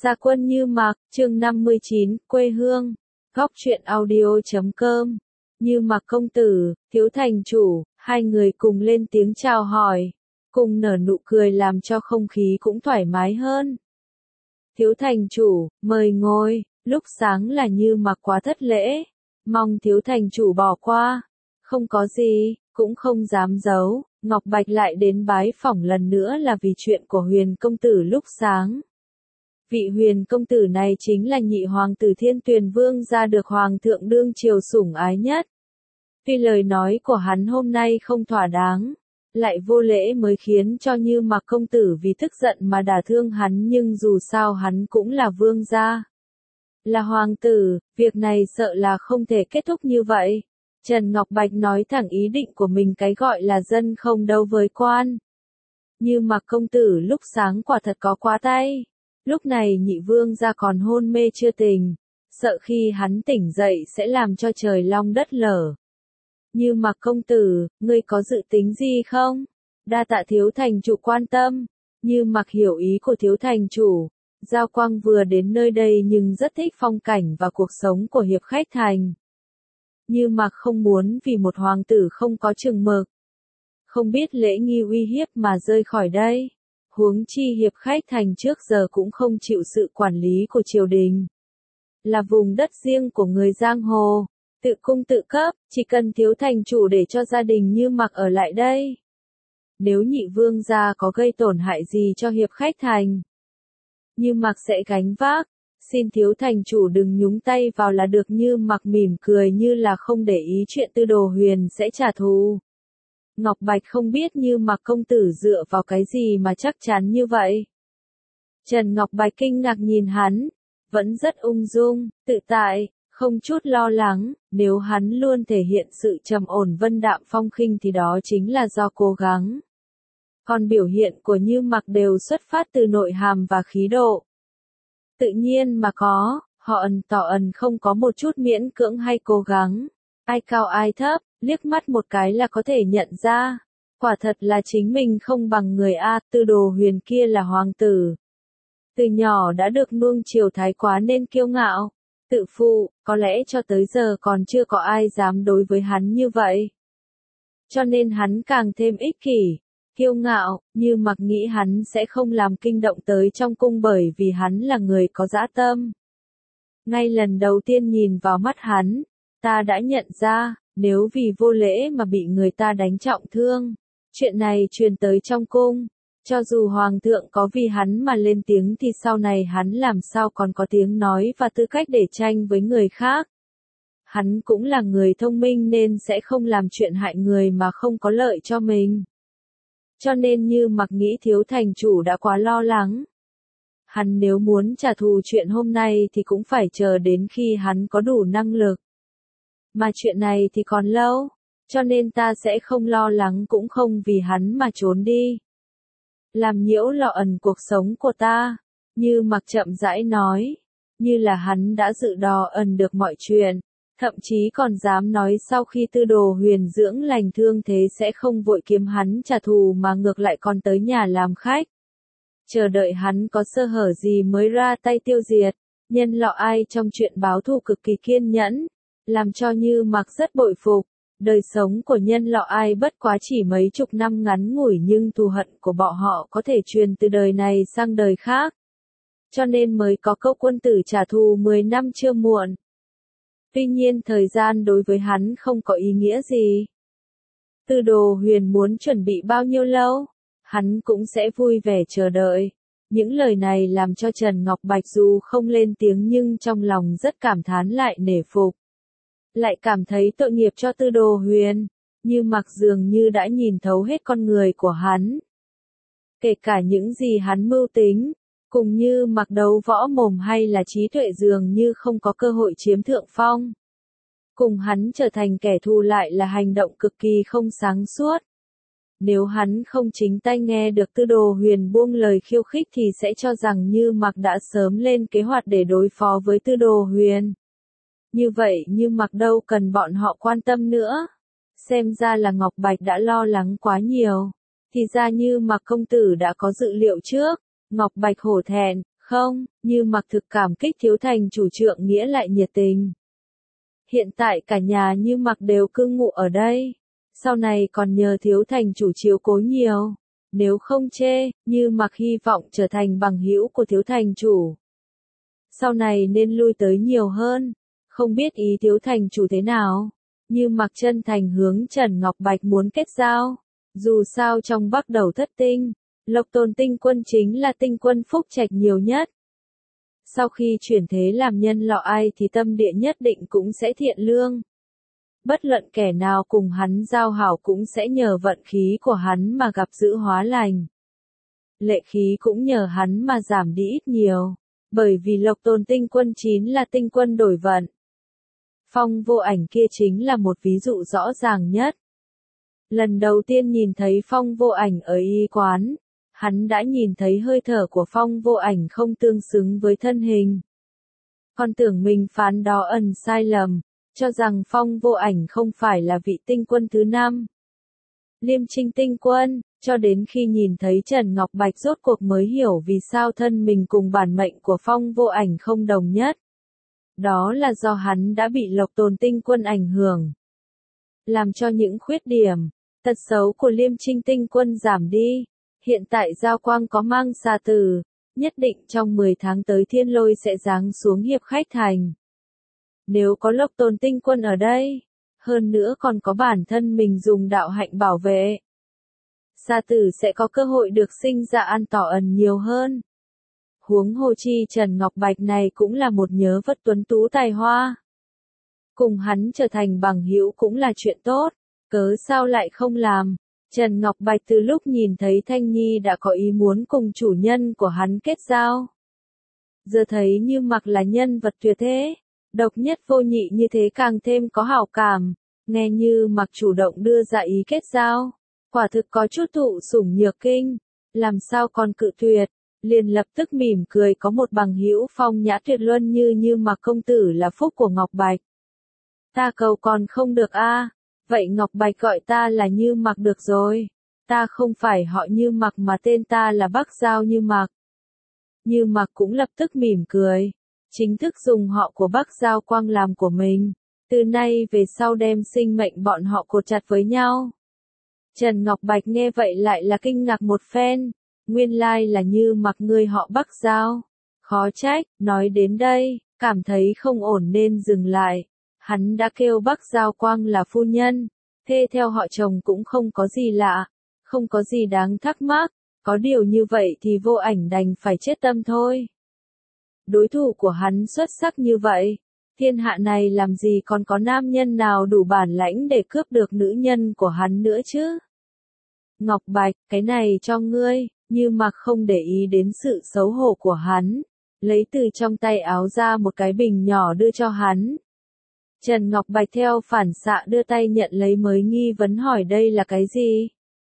Gia quân Như Mặc, chương 59, quê hương. Góc truyện audio.com. Như Mặc công tử, Thiếu thành chủ, hai người cùng lên tiếng chào hỏi, cùng nở nụ cười làm cho không khí cũng thoải mái hơn. Thiếu thành chủ, mời ngồi. Lúc sáng là Như Mặc quá thất lễ, mong thiếu thành chủ bỏ qua. Không có gì, cũng không dám giấu, Ngọc Bạch lại đến bái phỏng lần nữa là vì chuyện của Huyền công tử lúc sáng. Vị Huyền công tử này chính là nhị hoàng tử Thiên Tuyền Vương gia được hoàng thượng đương triều sủng ái nhất. Tuy lời nói của hắn hôm nay không thỏa đáng, lại vô lễ mới khiến cho Như Mặc công tử vì tức giận mà đả thương hắn, nhưng dù sao hắn cũng là vương gia, là hoàng tử, việc này sợ là không thể kết thúc như vậy. Trần Ngọc Bạch nói thẳng ý định của mình, cái gọi là dân không đấu với quan. Như Mặc công tử lúc sáng quả thật có quá tay. Lúc này nhị vương gia còn hôn mê chưa tỉnh, sợ khi hắn tỉnh dậy sẽ làm cho trời long đất lở. Như Mặc công tử, ngươi có dự tính gì không? Đa tạ thiếu thành chủ quan tâm. Như Mặc hiểu ý của thiếu thành chủ. Giao Quang vừa đến nơi đây nhưng rất thích phong cảnh và cuộc sống của hiệp khách thành. Như Mặc không muốn vì một hoàng tử không có chừng mực, không biết lễ nghi uy hiếp mà rời khỏi đây. Huống chi hiệp khách thành trước giờ cũng không chịu sự quản lý của triều đình. Là vùng đất riêng của người giang hồ, tự cung tự cấp, chỉ cần thiếu thành chủ để cho gia đình Như Mặc ở lại đây. Nếu nhị vương gia có gây tổn hại gì cho hiệp khách thành, Như Mặc sẽ gánh vác, xin thiếu thành chủ đừng nhúng tay vào là được. Như Mặc mỉm cười như là không để ý chuyện Tư Đồ Huyền sẽ trả thù. Ngọc Bạch không biết Như Mặc công tử dựa vào cái gì mà chắc chắn như vậy. Trần Ngọc Bạch kinh ngạc nhìn hắn, vẫn rất ung dung, tự tại, không chút lo lắng. Nếu hắn luôn thể hiện sự trầm ổn vân đạm phong khinh thì đó chính là do cố gắng. Còn biểu hiện của Như Mặc đều xuất phát từ nội hàm và khí độ. Tự nhiên mà có, họ tỏ không có một chút miễn cưỡng hay cố gắng. Ai cao ai thấp, liếc mắt một cái là có thể nhận ra. Quả thật là chính mình không bằng người A. Tư Đồ Huyền kia là hoàng tử. Từ nhỏ đã được nuông chiều thái quá nên kiêu ngạo, tự phụ, có lẽ cho tới giờ còn chưa có ai dám đối với hắn như vậy. Cho nên hắn càng thêm ích kỷ, kiêu ngạo. Như Mặc nghĩ hắn sẽ không làm kinh động tới trong cung bởi vì hắn là người có dã tâm. Ngay lần đầu tiên nhìn vào mắt hắn, ta đã nhận ra, nếu vì vô lễ mà bị người ta đánh trọng thương, chuyện này truyền tới trong cung, cho dù hoàng thượng có vì hắn mà lên tiếng thì sau này hắn làm sao còn có tiếng nói và tư cách để tranh với người khác. Hắn cũng là người thông minh nên sẽ không làm chuyện hại người mà không có lợi cho mình. Cho nên Như Mặc nghĩ thiếu thành chủ đã quá lo lắng. Hắn nếu muốn trả thù chuyện hôm nay thì cũng phải chờ đến khi hắn có đủ năng lực. Mà chuyện này thì còn lâu, cho nên ta sẽ không lo lắng cũng không vì hắn mà trốn đi. Làm nhiễu loạn cuộc sống của ta, Như Mặc chậm rãi nói, như là hắn đã dự đo được mọi chuyện, thậm chí còn dám nói sau khi Tư Đồ Huyền dưỡng lành thương thế sẽ không vội kiếm hắn trả thù mà ngược lại còn tới nhà làm khách. Chờ đợi hắn có sơ hở gì mới ra tay tiêu diệt. Nhân Lọ Ai trong chuyện báo thù cực kỳ kiên nhẫn, làm cho Như Mặc rất bội phục. Đời sống của Nhân Lọ Ai bất quá chỉ mấy chục năm ngắn ngủi nhưng thù hận của bọn họ có thể truyền từ đời này sang đời khác. Cho nên mới có câu quân tử trả thù 10 năm chưa muộn. Tuy nhiên thời gian đối với hắn không có ý nghĩa gì. Tư Đồ Huyền muốn chuẩn bị bao nhiêu lâu, hắn cũng sẽ vui vẻ chờ đợi. Những lời này làm cho Trần Ngọc Bạch dù không lên tiếng nhưng trong lòng rất cảm thán lại nể phục. Lại cảm thấy tội nghiệp cho Tư Đồ Huyền, Như Mặc dường như đã nhìn thấu hết con người của hắn. Kể cả những gì hắn mưu tính, cùng Như Mặc đấu võ mồm hay là trí tuệ dường như không có cơ hội chiếm thượng phong. Cùng hắn trở thành kẻ thù lại là hành động cực kỳ không sáng suốt. Nếu hắn không chính tay nghe được Tư Đồ Huyền buông lời khiêu khích thì sẽ cho rằng Như Mặc đã sớm lên kế hoạch để đối phó với Tư Đồ Huyền. Như vậy Như Mặc đâu cần bọn họ quan tâm nữa. Xem ra là Ngọc Bạch đã lo lắng quá nhiều. Thì ra Như Mặc công tử đã có dự liệu trước. Ngọc Bạch hổ thẹn, Không, Như Mặc thực cảm kích thiếu thành chủ trượng nghĩa lại nhiệt tình. Hiện tại cả nhà Như Mặc đều cư ngụ ở đây. Sau này còn nhờ thiếu thành chủ chiếu cố nhiều. Nếu không chê, Như Mặc hy vọng trở thành bằng hữu của thiếu thành chủ. Sau này nên lui tới nhiều hơn. Không biết ý thiếu thành chủ thế nào. Như Mặc chân thành hướng Trần Ngọc Bạch muốn kết giao. Dù sao trong Bắc Đầu Thất Tinh, Lộc Tồn tinh quân chính là tinh quân phúc trạch nhiều nhất. Sau khi chuyển thế làm nhân lọ ai thì tâm địa nhất định cũng sẽ thiện lương. Bất luận kẻ nào cùng hắn giao hảo cũng sẽ nhờ vận khí của hắn mà gặp dữ hóa lành. Lệ khí cũng nhờ hắn mà giảm đi ít nhiều. Bởi vì Lộc Tồn tinh quân chính là tinh quân đổi vận. Phong Vô Ảnh kia chính là một ví dụ rõ ràng nhất. Lần đầu tiên nhìn thấy Phong Vô Ảnh ở y quán, hắn đã nhìn thấy hơi thở của Phong Vô Ảnh không tương xứng với thân hình. Còn tưởng mình phán đó ẩn sai lầm, cho rằng Phong Vô Ảnh không phải là vị tinh quân thứ 5. Liêm Trinh tinh quân, cho đến khi nhìn thấy Trần Ngọc Bạch rốt cuộc mới hiểu vì sao thân mình cùng bản mệnh của Phong Vô Ảnh không đồng nhất. Đó là do hắn đã bị Lộc Tồn tinh quân ảnh hưởng. Làm cho những khuyết điểm, tật xấu của Liêm Trinh tinh quân giảm đi. Hiện tại Giao Quang có mang xa từ, nhất định trong 10 tháng tới thiên lôi sẽ giáng xuống hiệp khách thành. Nếu có Lộc Tồn tinh quân ở đây, hơn nữa còn có bản thân mình dùng đạo hạnh bảo vệ. Sa tử sẽ có cơ hội được sinh ra an tỏ ẩn nhiều hơn. Huống hồ chi Trần Ngọc Bạch này cũng là một nhớ vật tuấn tú tài hoa. Cùng hắn trở thành bằng hữu cũng là chuyện tốt, cớ sao lại không làm. Trần Ngọc Bạch từ lúc nhìn thấy Thanh Nhi đã có ý muốn cùng chủ nhân của hắn kết giao. Giờ thấy Như Mặc là nhân vật tuyệt thế, độc nhất vô nhị như thế càng thêm có hảo cảm, nghe Như Mặc chủ động đưa ra ý kết giao, quả thực có chút thụ sủng nhược kinh, làm sao còn cự tuyệt, liền lập tức mỉm cười có một bằng hữu phong nhã tuyệt luân như Mặc công tử là phúc của Ngọc Bạch. Ta cầu còn không được a, vậy Ngọc Bạch gọi ta là Như Mặc được rồi, ta không phải họ Như Mặc mà tên ta là Bắc Giao Như Mặc. Như Mặc cũng lập tức mỉm cười, chính thức dùng họ của Bắc Giao Quang làm của mình, từ nay về sau đem sinh mệnh bọn họ cột chặt với nhau. Trần Ngọc Bạch nghe vậy lại là kinh ngạc một phen, nguyên lai là Như Mặc người họ Bắc Giao, khó trách, nói đến đây, cảm thấy không ổn nên dừng lại. Hắn đã kêu Bắc Giao Quang là phu nhân, thê theo họ chồng cũng không có gì lạ, không có gì đáng thắc mắc, có điều như vậy thì Vô Ảnh đành phải chết tâm thôi. Đối thủ của hắn xuất sắc như vậy, thiên hạ này làm gì còn có nam nhân nào đủ bản lãnh để cướp được nữ nhân của hắn nữa chứ? Ngọc Bạch, cái này cho ngươi, Như Mặc không để ý đến sự xấu hổ của hắn, lấy từ trong tay áo ra một cái bình nhỏ đưa cho hắn. Trần Ngọc Bạch theo phản xạ đưa tay nhận lấy mới nghi vấn hỏi đây là cái gì?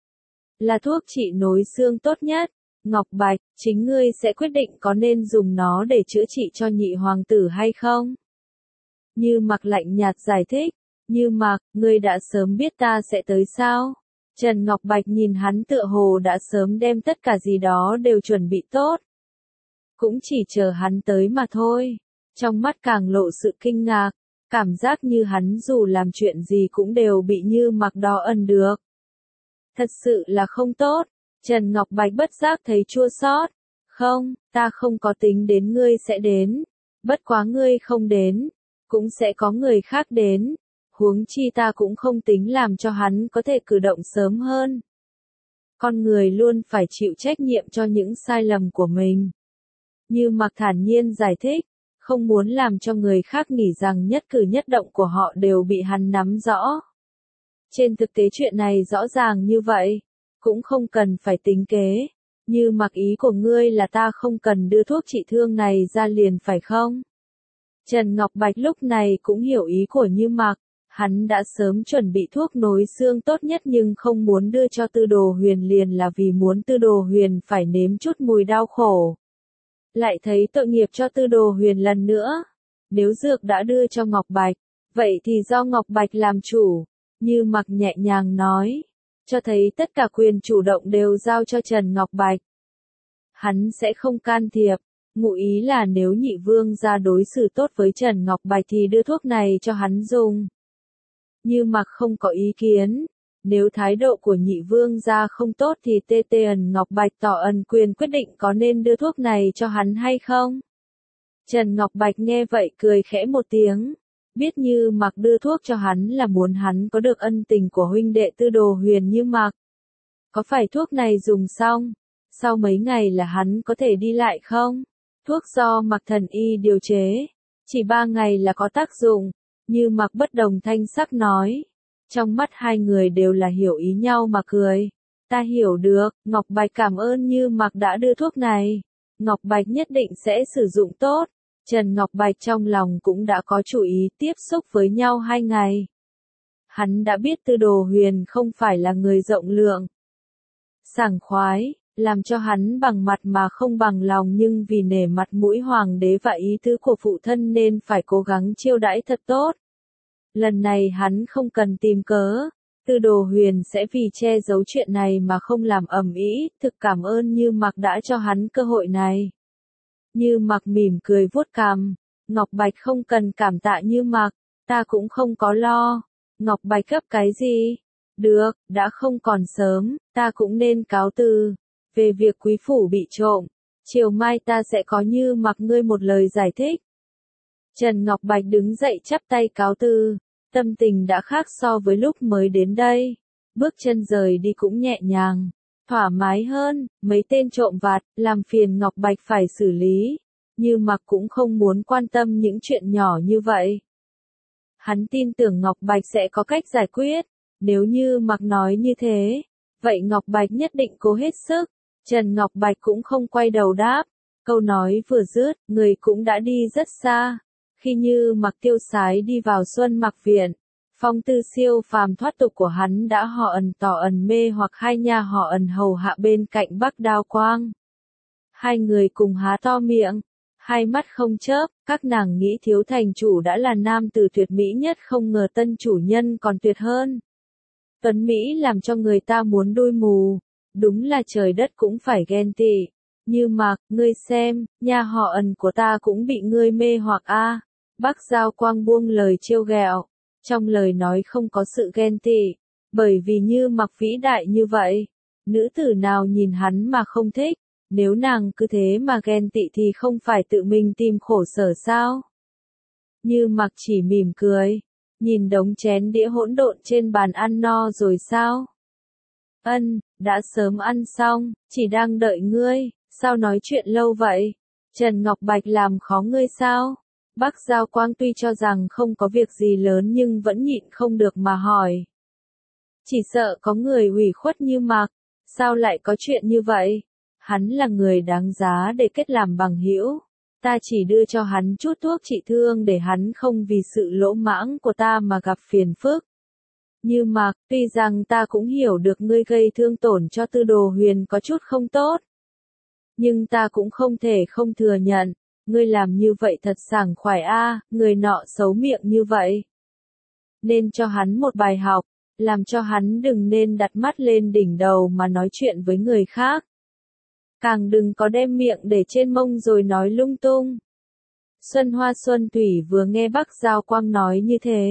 Là thuốc trị nối xương tốt nhất. Ngọc Bạch, chính ngươi sẽ quyết định có nên dùng nó để chữa trị cho nhị hoàng tử hay không? Như Mặc lạnh nhạt giải thích. Như Mặc, ngươi đã sớm biết ta sẽ tới sao? Trần Ngọc Bạch nhìn hắn tựa hồ đã sớm đem tất cả gì đó đều chuẩn bị tốt. Cũng chỉ chờ hắn tới mà thôi. Trong mắt càng lộ sự kinh ngạc. Cảm giác như hắn dù làm chuyện gì cũng đều bị Như Mặc đo ẩn được. Thật sự là không tốt. Trần Ngọc Bạch bất giác thấy chua xót. Không, ta không có tính đến ngươi sẽ đến. Bất quá ngươi không đến, cũng sẽ có người khác đến. Huống chi ta cũng không tính làm cho hắn có thể cử động sớm hơn. Con người luôn phải chịu trách nhiệm cho những sai lầm của mình. Như Mặc thản nhiên giải thích. Không muốn làm cho người khác nghĩ rằng nhất cử nhất động của họ đều bị hắn nắm rõ. Trên thực tế chuyện này rõ ràng như vậy, cũng không cần phải tính kế. Như Mặc ý của ngươi là ta không cần đưa thuốc trị thương này ra liền phải không? Trần Ngọc Bạch lúc này cũng hiểu ý của Như Mặc, hắn đã sớm chuẩn bị thuốc nối xương tốt nhất nhưng không muốn đưa cho Tư Đồ Huyền liền là vì muốn Tư Đồ Huyền phải nếm chút mùi đau khổ. Lại thấy tội nghiệp cho Tư Đồ Huyền lần nữa. Nếu dược đã đưa cho Ngọc Bạch, vậy thì do Ngọc Bạch làm chủ. Như Mặc nhẹ nhàng nói, cho thấy tất cả quyền chủ động đều giao cho Trần Ngọc Bạch. Hắn sẽ không can thiệp, Ngụ ý là nếu nhị vương gia đối xử tốt với Trần Ngọc Bạch thì đưa thuốc này cho hắn dùng. Như Mặc không có ý kiến. Nếu thái độ của nhị vương gia không tốt thì Trần Ngọc Bạch tỏ ân quyền quyết định có nên đưa thuốc này cho hắn hay không. Trần Ngọc Bạch nghe vậy cười khẽ một tiếng. Biết Như Mặc đưa thuốc cho hắn là muốn hắn có được ân tình của huynh đệ Tư Đồ Huyền Như Mặc. Có phải thuốc này dùng xong, sau mấy ngày là hắn có thể đi lại không? Thuốc do Mặc thần y điều chế, chỉ 3 ngày là có tác dụng, Như Mặc bất đồng thanh sắc nói. Trong mắt hai người đều là hiểu ý nhau mà cười. Ta hiểu được, Ngọc Bạch cảm ơn Như Mặc đã đưa thuốc này. Ngọc Bạch nhất định sẽ sử dụng tốt. Trần Ngọc Bạch trong lòng cũng đã có chủ ý tiếp xúc với nhau 2 ngày. Hắn đã biết Tư Đồ Huyền không phải là người rộng lượng, sảng khoái, làm cho hắn bằng mặt mà không bằng lòng, nhưng vì nể mặt mũi hoàng đế và ý tứ của phụ thân nên phải cố gắng chiêu đãi thật tốt. Lần này hắn không cần tìm cớ, Tư Đồ Huyền sẽ vì che giấu chuyện này mà không làm ầm ĩ, thực cảm ơn Như Mặc đã cho hắn cơ hội này. Như Mặc mỉm cười vuốt cằm, Ngọc Bạch không cần cảm tạ Như Mặc, ta cũng không có lo. Ngọc Bạch gấp cái gì? Được, đã không còn sớm, ta cũng nên cáo từ. Về việc quý phủ bị trộm, chiều mai ta sẽ có Như Mặc ngươi một lời giải thích. Trần Ngọc Bạch đứng dậy chắp tay cáo từ, tâm tình đã khác so với lúc mới đến đây. Bước chân rời đi cũng nhẹ nhàng, thoải mái hơn, mấy tên trộm vặt, làm phiền Ngọc Bạch phải xử lý. Như Mặc cũng không muốn quan tâm những chuyện nhỏ như vậy. Hắn tin tưởng Ngọc Bạch sẽ có cách giải quyết, nếu Như Mặc nói như thế, vậy Ngọc Bạch nhất định cố hết sức. Trần Ngọc Bạch cũng không quay đầu đáp, câu nói vừa dứt, người cũng đã đi rất xa. Khi Như Mặc tiêu sái đi vào Xuân Mặc viện, phong tư siêu phàm thoát tục của hắn đã họ ẩn tỏ ẩn mê hoặc hai nha họ ẩn hầu hạ bên cạnh Bắc Đao Quang. Hai người cùng há to miệng, hai mắt không chớp, các nàng nghĩ thiếu thành chủ đã là nam tử tuyệt mỹ nhất, không ngờ tân chủ nhân còn tuyệt hơn. Tuấn Mỹ làm cho người ta muốn đôi mù, đúng là trời đất cũng phải ghen tị. Như Mặc, ngươi xem, nha họ ẩn của ta cũng bị ngươi mê hoặc a. Bắc Giao Quang buông lời trêu ghẹo, trong lời nói không có sự ghen tị, bởi vì Như Mặc vĩ đại như vậy, nữ tử nào nhìn hắn mà không thích, nếu nàng cứ thế mà ghen tị thì không phải tự mình tìm khổ sở sao? Như Mặc chỉ mỉm cười, nhìn đống chén đĩa hỗn độn trên bàn ăn no rồi sao? Ân, đã sớm ăn xong, chỉ đang đợi ngươi, sao nói chuyện lâu vậy? Trần Ngọc Bạch làm khó ngươi sao? Bắc Giao Quang tuy cho rằng không có việc gì lớn nhưng vẫn nhịn không được mà hỏi. Chỉ sợ có người ủy khuất Như Mặc, sao lại có chuyện như vậy? Hắn là người đáng giá để kết làm bằng hữu. Ta chỉ đưa cho hắn chút thuốc trị thương để hắn không vì sự lỗ mãng của ta mà gặp phiền phức. Như Mặc, tuy rằng ta cũng hiểu được ngươi gây thương tổn cho Tư Đồ Huyền có chút không tốt, nhưng ta cũng không thể không thừa nhận, ngươi làm như vậy thật sảng khoái a, người nọ xấu miệng như vậy. Nên cho hắn một bài học, làm cho hắn đừng nên đặt mắt lên đỉnh đầu mà nói chuyện với người khác. Càng đừng có đem miệng để trên mông rồi nói lung tung. Xuân Hoa Xuân Thủy vừa nghe Bắc Giao Quang nói như thế,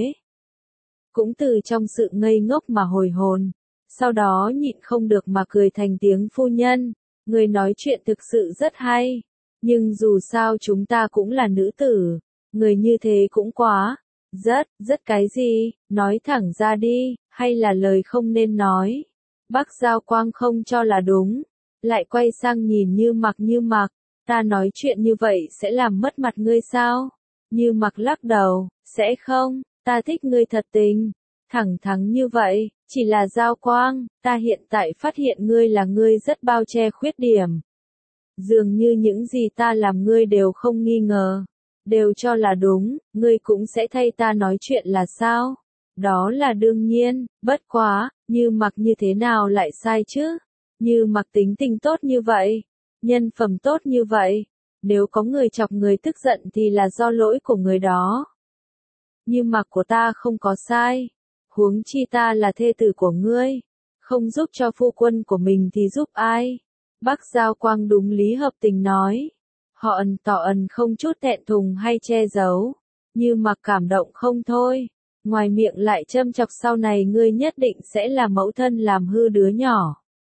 cũng từ trong sự ngây ngốc mà hồi hồn, sau đó nhịn không được mà cười thành tiếng. Phu nhân, người nói chuyện thực sự rất hay, nhưng dù sao chúng ta cũng là nữ tử, người như thế cũng quá, rất cái gì, nói thẳng ra đi, hay là lời không nên nói. Bắc Giao Quang không cho là đúng, lại quay sang nhìn Như Mặc, ta nói chuyện như vậy sẽ làm mất mặt ngươi sao? Như Mặc lắc đầu, sẽ không, ta thích ngươi thật tình, thẳng thắn như vậy, chỉ là Giao Quang, ta hiện tại phát hiện ngươi là người rất bao che khuyết điểm. Dường như những gì ta làm ngươi đều không nghi ngờ, đều cho là đúng, ngươi cũng sẽ thay ta nói chuyện là sao? Đó là đương nhiên, bất quá, Như Mặc như thế nào lại sai chứ? Như Mặc tính tình tốt như vậy, nhân phẩm tốt như vậy, nếu có người chọc người tức giận thì là do lỗi của người đó. Như Mặc của ta không có sai, huống chi ta là thê tử của ngươi, không giúp cho phu quân của mình thì giúp ai? Bắc Giao Quang đúng lý hợp tình nói. Họ ẩn tỏ ẩn không chút thẹn thùng hay che giấu. Như Mặc cảm động không thôi. Ngoài miệng lại châm chọc sau này ngươi nhất định sẽ là mẫu thân làm hư đứa nhỏ.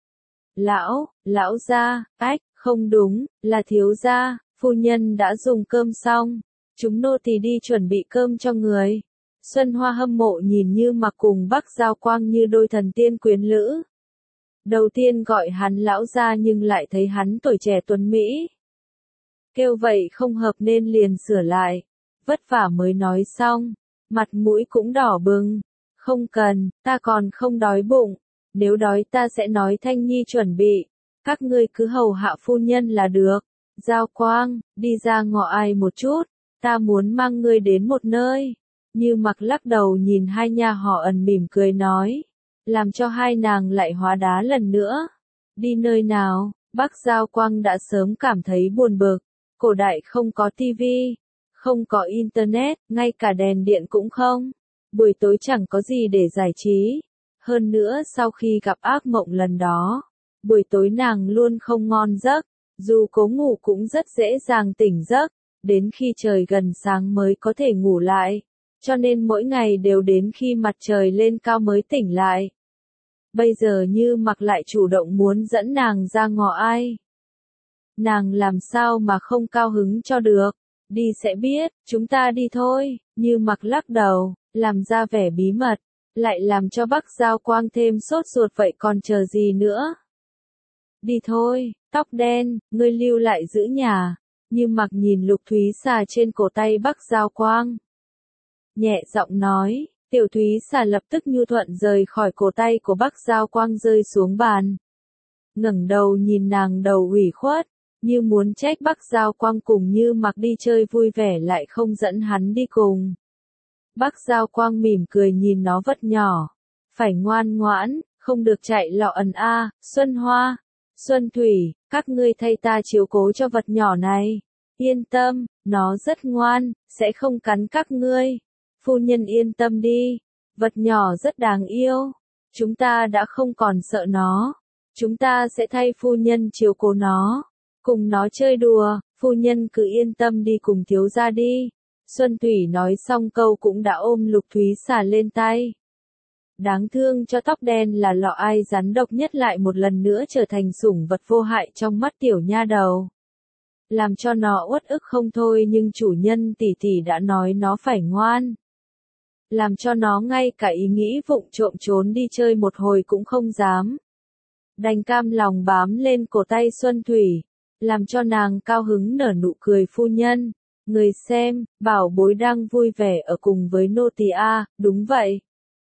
Lão gia, không đúng, là thiếu gia, phu nhân đã dùng cơm xong. Chúng nô tỳ đi chuẩn bị cơm cho người. Xuân Hoa hâm mộ nhìn Như Mặc cùng Bắc Giao Quang như đôi thần tiên quyến lữ. Đầu tiên gọi hắn lão gia nhưng lại thấy hắn tuổi trẻ tuấn mỹ. Kêu vậy không hợp nên liền sửa lại. Vất vả mới nói xong. Mặt mũi cũng đỏ bừng. Không cần, ta còn không đói bụng. Nếu đói ta sẽ nói Thanh Nhi chuẩn bị. Các ngươi cứ hầu hạ phu nhân là được. Giao Quang, đi ra ngọ ai một chút. Ta muốn mang ngươi đến một nơi. Như Mặc lắc đầu nhìn hai nha họ Ẩn mỉm cười nói. Làm cho hai nàng lại hóa đá lần nữa. Đi nơi nào? Bắc Giao Quang đã sớm cảm thấy buồn bực. Cổ đại không có tivi, không có internet, ngay cả đèn điện cũng không. Buổi tối chẳng có gì để giải trí. Hơn nữa sau khi gặp ác mộng lần đó, buổi tối nàng luôn không ngon giấc. Dù cố ngủ cũng rất dễ dàng tỉnh giấc. Đến khi trời gần sáng mới có thể ngủ lại. Cho nên mỗi ngày đều đến khi mặt trời lên cao mới tỉnh lại. Bây giờ Như Mặc lại chủ động muốn dẫn nàng ra ngọ ai. Nàng làm sao mà không cao hứng cho được. Đi sẽ biết, chúng ta đi thôi. Như Mặc lắc đầu, làm ra vẻ bí mật. Lại làm cho Bắc Giao Quang thêm sốt ruột vậy còn chờ gì nữa. Đi thôi, tóc đen, ngươi lưu lại giữ nhà. Như Mặc nhìn Lục Thúy Xà trên cổ tay Bắc Giao Quang. Nhẹ giọng nói, Tiểu Thúy Xà lập tức nhu thuận rời khỏi cổ tay của Bắc Giao Quang rơi xuống bàn. Ngẩng đầu nhìn nàng đầu ủy khuất, như muốn trách Bắc Giao Quang cùng Như Mặc đi chơi vui vẻ lại không dẫn hắn đi cùng. Bắc Giao Quang mỉm cười nhìn nó vật nhỏ. Phải ngoan ngoãn, không được chạy lọ ẩn a. Xuân Hoa, Xuân Thủy, các ngươi thay ta chiếu cố cho vật nhỏ này. Yên tâm, nó rất ngoan, sẽ không cắn các ngươi. Phu nhân yên tâm đi, vật nhỏ rất đáng yêu. Chúng ta đã không còn sợ nó. Chúng ta sẽ thay phu nhân chiếu cố nó. Cùng nó chơi đùa, phu nhân cứ yên tâm đi cùng thiếu gia đi. Xuân Thủy nói xong câu cũng đã ôm Lục Thúy Xà lên tay. Đáng thương cho tóc đen là lọ ai rắn độc nhất lại một lần nữa trở thành sủng vật vô hại trong mắt tiểu nha đầu. Làm cho nó uất ức không thôi nhưng chủ nhân tỷ tỷ đã nói nó phải ngoan. Làm cho nó ngay cả ý nghĩ vụng trộm trốn đi chơi một hồi cũng không dám. Đành cam lòng bám lên cổ tay Xuân Thủy. Làm cho nàng cao hứng nở nụ cười phu nhân. Người xem, bảo bối đang vui vẻ ở cùng với nô tỳ a, đúng vậy.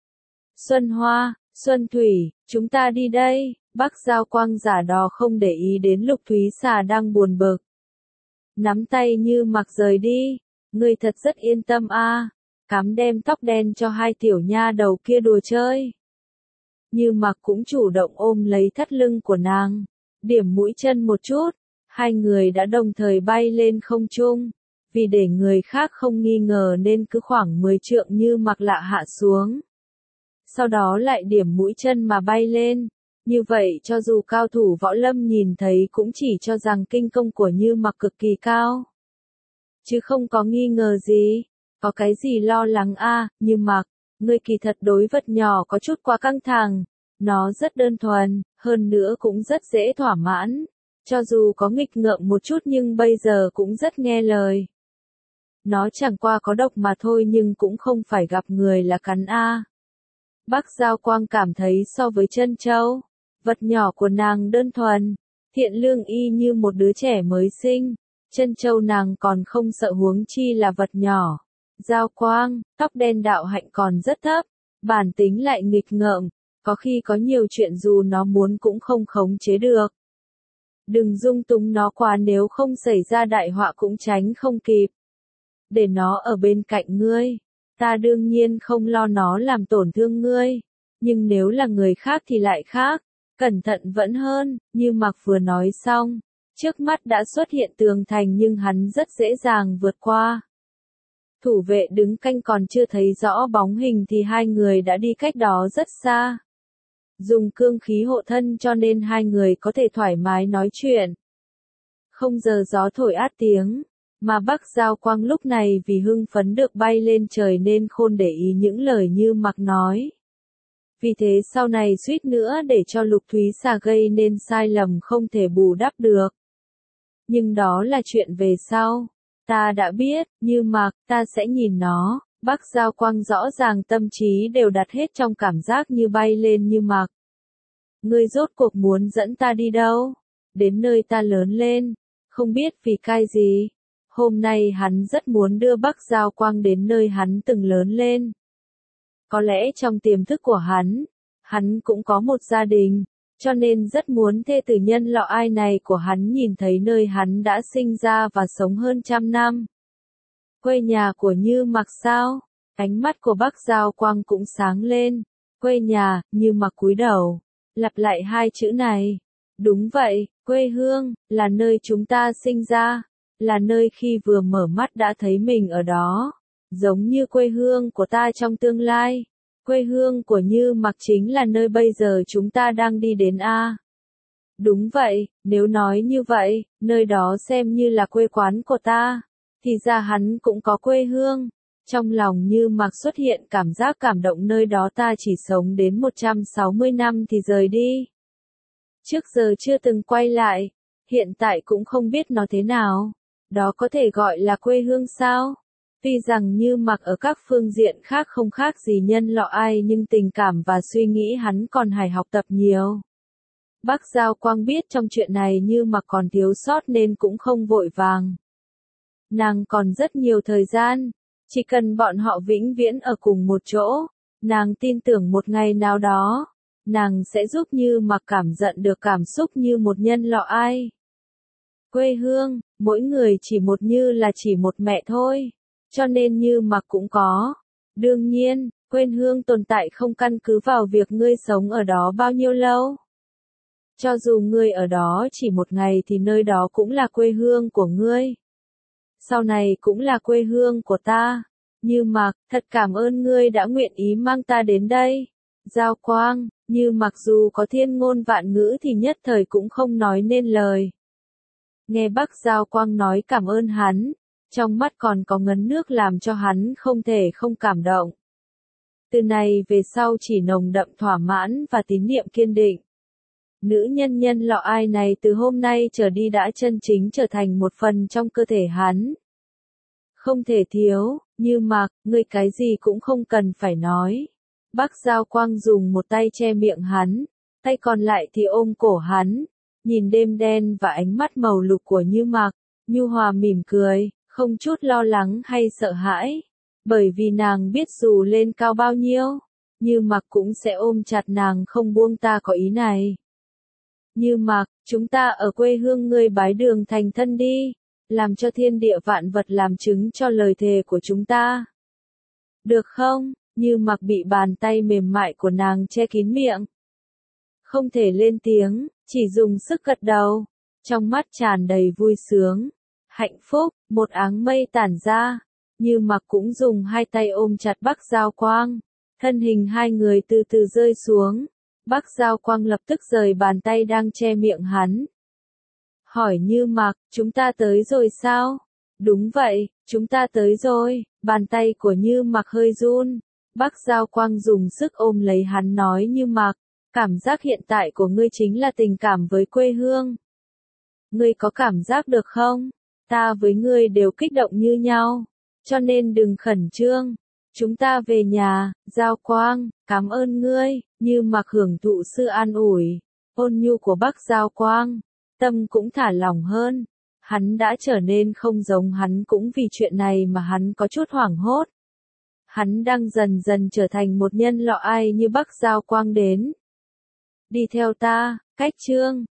Xuân Hoa, Xuân Thủy, chúng ta đi đây. Bắc Giao Quang giả đò không để ý đến Lục Thúy Xà đang buồn bực. Nắm tay Như Mặc rời đi. Ngươi thật rất yên tâm a. Cắm đem tóc đen cho hai tiểu nha đầu kia đùa chơi. Như Mặc cũng chủ động ôm lấy thắt lưng của nàng. Điểm mũi chân một chút. Hai người đã đồng thời bay lên không trung. Vì để người khác không nghi ngờ nên cứ khoảng 10 trượng Như Mặc lạ hạ xuống. Sau đó lại điểm mũi chân mà bay lên. Như vậy cho dù cao thủ võ lâm nhìn thấy cũng chỉ cho rằng kinh công của Như Mặc cực kỳ cao. Chứ không có nghi ngờ gì. Có cái gì lo lắng a, Như Mặc, ngươi kỳ thật đối vật nhỏ có chút quá căng thẳng. Nó rất đơn thuần, hơn nữa cũng rất dễ thỏa mãn. Cho dù có nghịch ngợm một chút nhưng bây giờ cũng rất nghe lời. Nó chẳng qua có độc mà thôi nhưng cũng không phải gặp người là cắn a. Bắc Giao Quang cảm thấy so với Trân Châu, vật nhỏ của nàng đơn thuần, thiện lương y như một đứa trẻ mới sinh. Trân Châu nàng còn không sợ huống chi là vật nhỏ. Giao Quang, tóc đen đạo hạnh còn rất thấp, bản tính lại nghịch ngợm, có khi có nhiều chuyện dù nó muốn cũng không khống chế được. Đừng dung túng nó quá nếu không xảy ra đại họa cũng tránh không kịp. Để nó ở bên cạnh ngươi, ta đương nhiên không lo nó làm tổn thương ngươi, nhưng nếu là người khác thì lại khác, cẩn thận vẫn hơn. Như Mặc vừa nói xong, trước mắt đã xuất hiện tường thành nhưng hắn rất dễ dàng vượt qua. Thủ vệ đứng canh còn chưa thấy rõ bóng hình thì hai người đã đi cách đó rất xa. Dùng cương khí hộ thân cho nên hai người có thể thoải mái nói chuyện. Không giờ gió thổi át tiếng, mà Bắc Giao Quang lúc này vì hưng phấn được bay lên trời nên khôn để ý những lời Như Mặc nói. Vì thế sau này suýt nữa để cho Lục Thúy Xà gây nên sai lầm không thể bù đắp được. Nhưng đó là chuyện về sau. Ta đã biết, Như Mặc, ta sẽ nhìn nó. Bắc Giao Quang rõ ràng tâm trí đều đặt hết trong cảm giác như bay lên Như Mặc. Ngươi rốt cuộc muốn dẫn ta đi đâu? Đến nơi ta lớn lên. Không biết vì cái gì. Hôm nay hắn rất muốn đưa Bắc Giao Quang đến nơi hắn từng lớn lên. Có lẽ trong tiềm thức của hắn cũng có một gia đình, cho nên rất muốn thê tử nhân lọ ai này của hắn nhìn thấy nơi hắn đã sinh ra và sống hơn 100 năm. Quê nhà của Như Mặc sao? Ánh mắt của Bắc Giao Quang cũng sáng lên. Quê nhà, Như Mặc cúi đầu, lặp lại hai chữ này. Đúng vậy, quê hương, là nơi chúng ta sinh ra, là nơi khi vừa mở mắt đã thấy mình ở đó. Giống như quê hương của ta trong tương lai. Quê hương của Như Mặc chính là nơi bây giờ chúng ta đang đi đến a. Đúng vậy, nếu nói như vậy, nơi đó xem như là quê quán của ta. Thì ra hắn cũng có quê hương. Trong lòng Như Mặc xuất hiện cảm giác cảm động nơi đó ta chỉ sống đến 160 năm thì rời đi. Trước giờ chưa từng quay lại, hiện tại cũng không biết nó thế nào. Đó có thể gọi là quê hương sao? Tuy rằng Như Mặc ở các phương diện khác không khác gì nhân lọ ai nhưng tình cảm và suy nghĩ hắn còn phải học tập nhiều. Bắc Giao Quang biết trong chuyện này Như Mặc còn thiếu sót nên cũng không vội vàng. Nàng còn rất nhiều thời gian, chỉ cần bọn họ vĩnh viễn ở cùng một chỗ, nàng tin tưởng một ngày nào đó, nàng sẽ giúp Như Mặc cảm nhận được cảm xúc như một nhân lọ ai. Quê hương, mỗi người chỉ một như là chỉ một mẹ thôi. Cho nên Như Mặc cũng có. Đương nhiên, quê hương tồn tại không căn cứ vào việc ngươi sống ở đó bao nhiêu lâu. Cho dù ngươi ở đó chỉ một ngày thì nơi đó cũng là quê hương của ngươi. Sau này cũng là quê hương của ta. Như Mặc, thật cảm ơn ngươi đã nguyện ý mang ta đến đây. Giao Quang, Như Mặc dù có thiên ngôn vạn ngữ thì nhất thời cũng không nói nên lời. Nghe Bắc Giao Quang nói cảm ơn hắn. Trong mắt còn có ngấn nước làm cho hắn không thể không cảm động. Từ này về sau chỉ nồng đậm thỏa mãn và tín niệm kiên định. Nữ nhân lọ ai này từ hôm nay trở đi đã chân chính trở thành một phần trong cơ thể hắn. Không thể thiếu, Như Mặc, ngươi cái gì cũng không cần phải nói. Bắc Giao Quang dùng một tay che miệng hắn, tay còn lại thì ôm cổ hắn, nhìn đêm đen và ánh mắt màu lục của Như Mặc, nhu hòa mỉm cười. Không chút lo lắng hay sợ hãi, bởi vì nàng biết dù lên cao bao nhiêu, Như Mặc cũng sẽ ôm chặt nàng không buông ta có ý này. Như Mặc, chúng ta ở quê hương ngươi bái đường thành thân đi, làm cho thiên địa vạn vật làm chứng cho lời thề của chúng ta. Được không? Như Mặc bị bàn tay mềm mại của nàng che kín miệng. Không thể lên tiếng, chỉ dùng sức gật đầu, trong mắt tràn đầy vui sướng. Hạnh phúc, một áng mây tản ra, Như Mặc cũng dùng hai tay ôm chặt Bắc Giao Quang, thân hình hai người từ từ rơi xuống, Bắc Giao Quang lập tức rời bàn tay đang che miệng hắn. Hỏi Như Mặc, chúng ta tới rồi sao? Đúng vậy, chúng ta tới rồi, bàn tay của Như Mặc hơi run, Bắc Giao Quang dùng sức ôm lấy hắn nói Như Mặc, cảm giác hiện tại của ngươi chính là tình cảm với quê hương. Ngươi có cảm giác được không? Ta với ngươi đều kích động như nhau, cho nên đừng khẩn trương. Chúng ta về nhà, Giao Quang, cảm ơn ngươi, Như Mặc hưởng thụ sự an ủi, ôn nhu của Bắc Giao Quang, tâm cũng thả lỏng hơn. Hắn đã trở nên không giống hắn cũng vì chuyện này mà hắn có chút hoảng hốt. Hắn đang dần dần trở thành một nhân lọ ai như Bắc Giao Quang đến. Đi theo ta, cách chương.